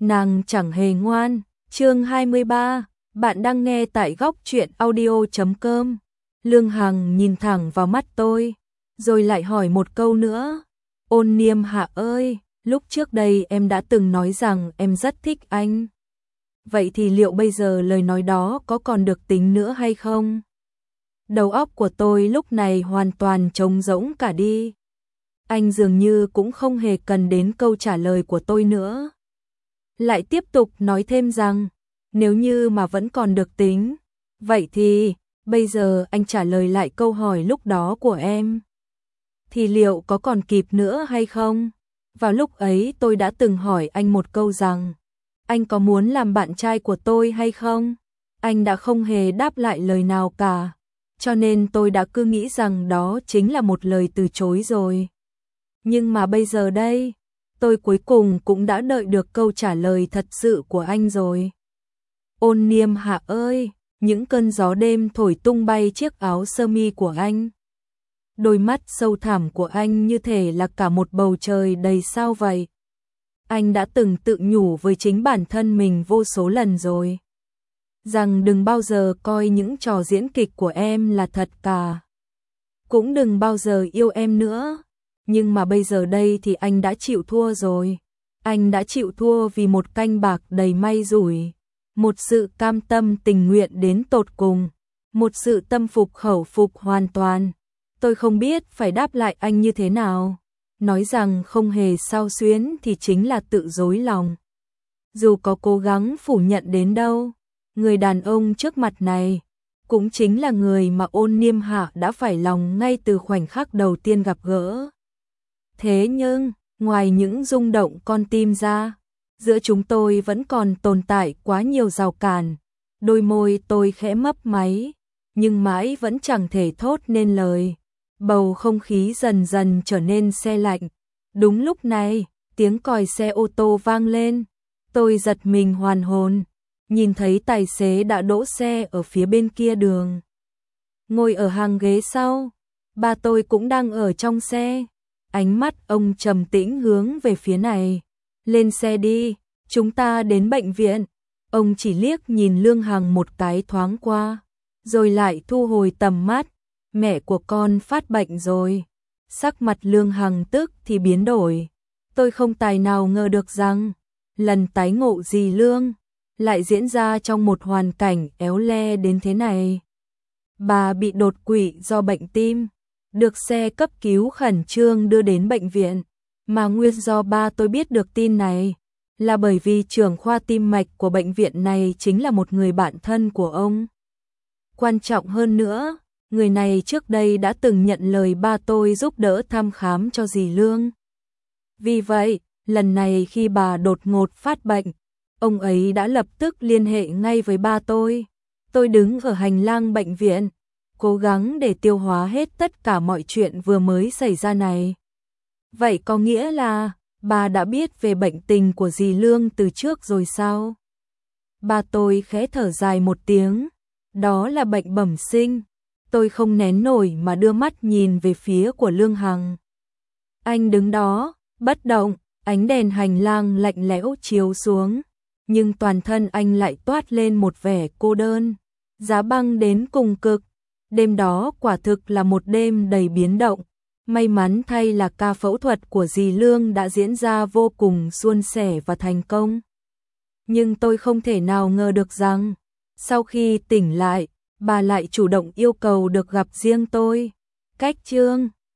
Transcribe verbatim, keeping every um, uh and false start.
nàng chẳng hề ngoan. Chương hai mươi ba, bạn đang nghe tại góc truyện audio chấm com. Lương Hằng nhìn thẳng vào mắt tôi, rồi lại hỏi một câu nữa. Ôn Niêm Hạ ơi, lúc trước đây em đã từng nói rằng em rất thích anh. Vậy thì liệu bây giờ lời nói đó có còn được tính nữa hay không? Đầu óc của tôi lúc này hoàn toàn trống rỗng cả đi. Anh dường như cũng không hề cần đến câu trả lời của tôi nữa. Lại tiếp tục nói thêm rằng, nếu như mà vẫn còn được tính, vậy thì bây giờ anh trả lời lại câu hỏi lúc đó của em. Thì liệu có còn kịp nữa hay không? Vào lúc ấy tôi đã từng hỏi anh một câu rằng, anh có muốn làm bạn trai của tôi hay không? Anh đã không hề đáp lại lời nào cả, cho nên tôi đã cứ nghĩ rằng đó chính là một lời từ chối rồi. Nhưng mà bây giờ đây, tôi cuối cùng cũng đã đợi được câu trả lời thật sự của anh rồi. Ôn Niêm Hạ ơi, những cơn gió đêm thổi tung bay chiếc áo sơ mi của anh. Đôi mắt sâu thẳm của anh như thể là cả một bầu trời đầy sao vậy. Anh đã từng tự nhủ với chính bản thân mình vô số lần rồi, rằng đừng bao giờ coi những trò diễn kịch của em là thật cả. Cũng đừng bao giờ yêu em nữa. Nhưng mà bây giờ đây thì anh đã chịu thua rồi. Anh đã chịu thua vì một canh bạc đầy may rủi. Một sự cam tâm tình nguyện đến tột cùng. Một sự tâm phục khẩu phục hoàn toàn. Tôi không biết phải đáp lại anh như thế nào. Nói rằng không hề xao xuyến thì chính là tự dối lòng. Dù có cố gắng phủ nhận đến đâu, người đàn ông trước mặt này cũng chính là người mà Ôn Niêm Hạ đã phải lòng ngay từ khoảnh khắc đầu tiên gặp gỡ. Thế nhưng, ngoài những rung động con tim ra, giữa chúng tôi vẫn còn tồn tại quá nhiều rào cản. Đôi môi tôi khẽ mấp máy, nhưng mãi vẫn chẳng thể thốt nên lời. Bầu không khí dần dần trở nên se lạnh. Đúng lúc này, tiếng còi xe ô tô vang lên. Tôi giật mình hoàn hồn, nhìn thấy tài xế đã đỗ xe ở phía bên kia đường. Ngồi ở hàng ghế sau, ba tôi cũng đang ở trong xe. Ánh mắt ông trầm tĩnh hướng về phía này. Lên xe đi, chúng ta đến bệnh viện. Ông chỉ liếc nhìn Lương Hằng một cái thoáng qua, rồi lại thu hồi tầm mắt. Mẹ của con phát bệnh rồi. Sắc mặt Lương Hằng tức thì biến đổi. Tôi không tài nào ngờ được rằng lần tái ngộ dì Lương lại diễn ra trong một hoàn cảnh éo le đến thế này. Bà bị đột quỵ do bệnh tim, được xe cấp cứu khẩn trương đưa đến bệnh viện. Mà nguyên do ba tôi biết được tin này là bởi vì trưởng khoa tim mạch của bệnh viện này chính là một người bạn thân của ông. Quan trọng hơn nữa, người này trước đây đã từng nhận lời ba tôi giúp đỡ thăm khám cho dì Lương. Vì vậy, lần này khi bà đột ngột phát bệnh, ông ấy đã lập tức liên hệ ngay với ba tôi. Tôi đứng ở hành lang bệnh viện, cố gắng để tiêu hóa hết tất cả mọi chuyện vừa mới xảy ra này. Vậy có nghĩa là bà đã biết về bệnh tình của dì Lương từ trước rồi sao? Ba tôi khẽ thở dài một tiếng. Đó là bệnh bẩm sinh. Tôi không nén nổi mà đưa mắt nhìn về phía của Lương Hằng. Anh đứng đó, bất động, ánh đèn hành lang lạnh lẽo chiếu xuống, nhưng toàn thân anh lại toát lên một vẻ cô đơn, giá băng đến cùng cực. Đêm đó quả thực là một đêm đầy biến động. May mắn thay là ca phẫu thuật của dì Lương đã diễn ra vô cùng suôn sẻ và thành công. Nhưng tôi không thể nào ngờ được rằng, sau khi tỉnh lại, bà lại chủ động yêu cầu được gặp riêng tôi. Cách chương